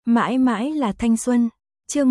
Mãi mãi là thanh xuân. Chương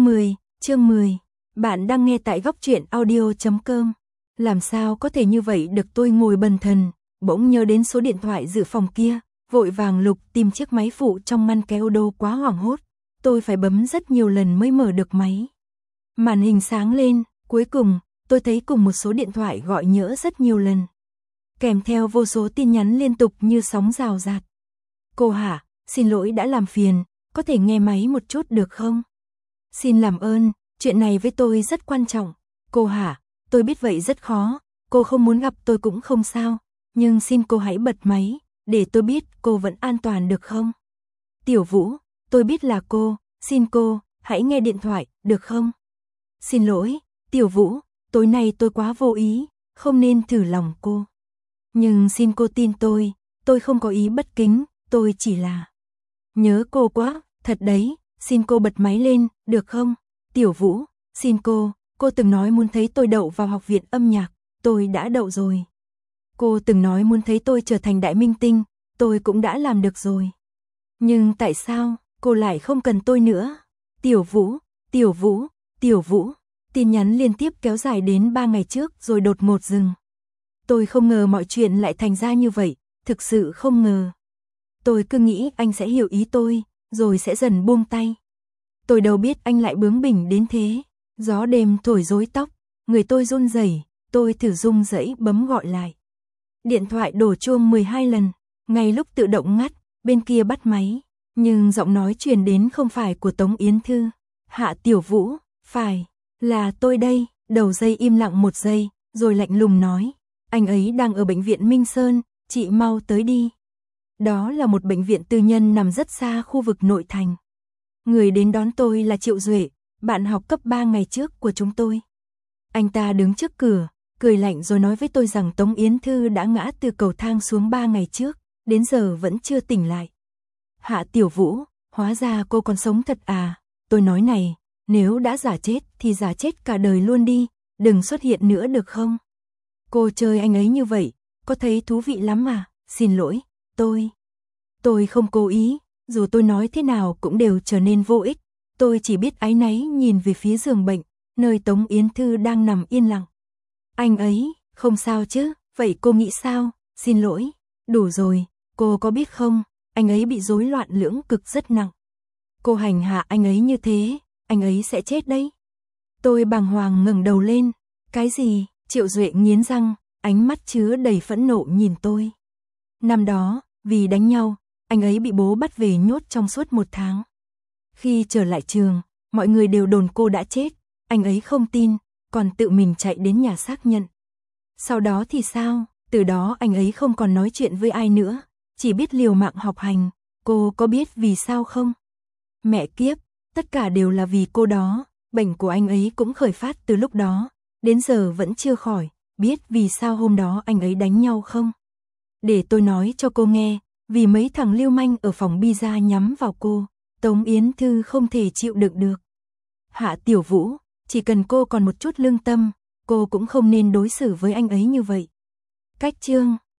10. Bạn đang nghe tại góc truyện audio.com. Làm sao có thể như vậy được, tôi ngồi bần thần, bỗng nhớ đến số điện thoại dự phòng kia, vội vàng lục tìm chiếc máy phụ trong ngăn kéo đồ, quá hoảng hốt. Tôi phải bấm rất nhiều lần mới mở được máy. Màn hình sáng lên, cuối cùng, tôi thấy cùng một số điện thoại gọi nhỡ rất nhiều lần. Kèm theo vô số tin nhắn liên tục như sóng rào rạt. Cô hả, xin lỗi đã làm phiền, có thể nghe máy một chút được không? Xin làm ơn, chuyện này với tôi rất quan trọng. Cô hả, tôi biết vậy rất khó, cô không muốn gặp tôi cũng không sao, nhưng xin cô hãy bật máy, để tôi biết cô vẫn an toàn được không? Tiểu Vũ, tôi biết là cô, xin cô, hãy nghe điện thoại, được không? Xin lỗi, Tiểu Vũ, tối nay tôi quá vô ý, không nên thử lòng cô. Nhưng xin cô tin tôi không có ý bất kính, tôi chỉ là nhớ cô quá, thật đấy, xin cô bật máy lên, được không? Tiểu Vũ, xin cô từng nói muốn thấy tôi đậu vào học viện âm nhạc, tôi đã đậu rồi. Cô từng nói muốn thấy tôi trở thành đại minh tinh, tôi cũng đã làm được rồi. Nhưng tại sao cô lại không cần tôi nữa? Tiểu Vũ, Tiểu Vũ, Tiểu Vũ, tin nhắn liên tiếp kéo dài đến 3 ngày trước rồi đột ngột dừng. Tôi không ngờ mọi chuyện lại thành ra như vậy, thực sự không ngờ. Tôi cứ nghĩ anh sẽ hiểu ý tôi, rồi sẽ dần buông tay. Tôi đâu biết anh lại bướng bỉnh đến thế. Gió đêm thổi rối tóc, người tôi run rẩy, tôi thử rung rẩy bấm gọi lại. Điện thoại đổ chuông 12 lần, ngay lúc tự động ngắt, bên kia bắt máy, nhưng giọng nói truyền đến không phải của Tống Yến Thư. Hạ Tiểu Vũ, phải, là tôi đây. Đầu dây im lặng một giây, rồi lạnh lùng nói, anh ấy đang ở bệnh viện Minh Sơn, chị mau tới đi. Đó là một bệnh viện tư nhân nằm rất xa khu vực nội thành. Người đến đón tôi là Triệu Duệ, bạn học cấp 3 ngày trước của chúng tôi. Anh ta đứng trước cửa, cười lạnh rồi nói với tôi rằng Tống Yến Thư đã ngã từ cầu thang xuống 3 ngày trước, đến giờ vẫn chưa tỉnh lại. Hạ Tiểu Vũ, hóa ra cô còn sống thật à? Tôi nói này, nếu đã giả chết thì giả chết cả đời luôn đi, đừng xuất hiện nữa được không? Cô chơi anh ấy như vậy, có thấy thú vị lắm à? Xin lỗi, tôi không cố ý, dù tôi nói thế nào cũng đều trở nên vô ích. Tôi chỉ biết áy náy nhìn về phía giường bệnh, nơi Tống Yến Thư đang nằm yên lặng. Anh ấy, không sao chứ, vậy cô nghĩ sao? Xin lỗi, đủ rồi, cô có biết không, anh ấy bị rối loạn lưỡng cực rất nặng. Cô hành hạ anh ấy như thế, anh ấy sẽ chết đấy. Tôi bàng hoàng ngẩng đầu lên. Cái gì? Triệu Duệ nghiến răng, ánh mắt chứa đầy phẫn nộ nhìn tôi. Năm đó, vì đánh nhau, anh ấy bị bố bắt về nhốt trong suốt 1 tháng. Khi trở lại trường, mọi người đều đồn cô đã chết, anh ấy không tin, còn tự mình chạy đến nhà xác nhận. Sau đó thì sao? Từ đó anh ấy không còn nói chuyện với ai nữa, chỉ biết liều mạng học hành. Cô có biết vì sao không? Mẹ kiếp, tất cả đều là vì cô đó, bệnh của anh ấy cũng khởi phát từ lúc đó, đến giờ vẫn chưa khỏi. Biết vì sao hôm đó anh ấy đánh nhau không? Để tôi nói cho cô nghe, vì mấy thằng lưu manh ở phòng pizza nhắm vào cô, Tống Yến Thư không thể chịu đựng được. Hạ Tiểu Vũ, chỉ cần cô còn một chút lương tâm, cô cũng không nên đối xử với anh ấy như vậy. Cách chương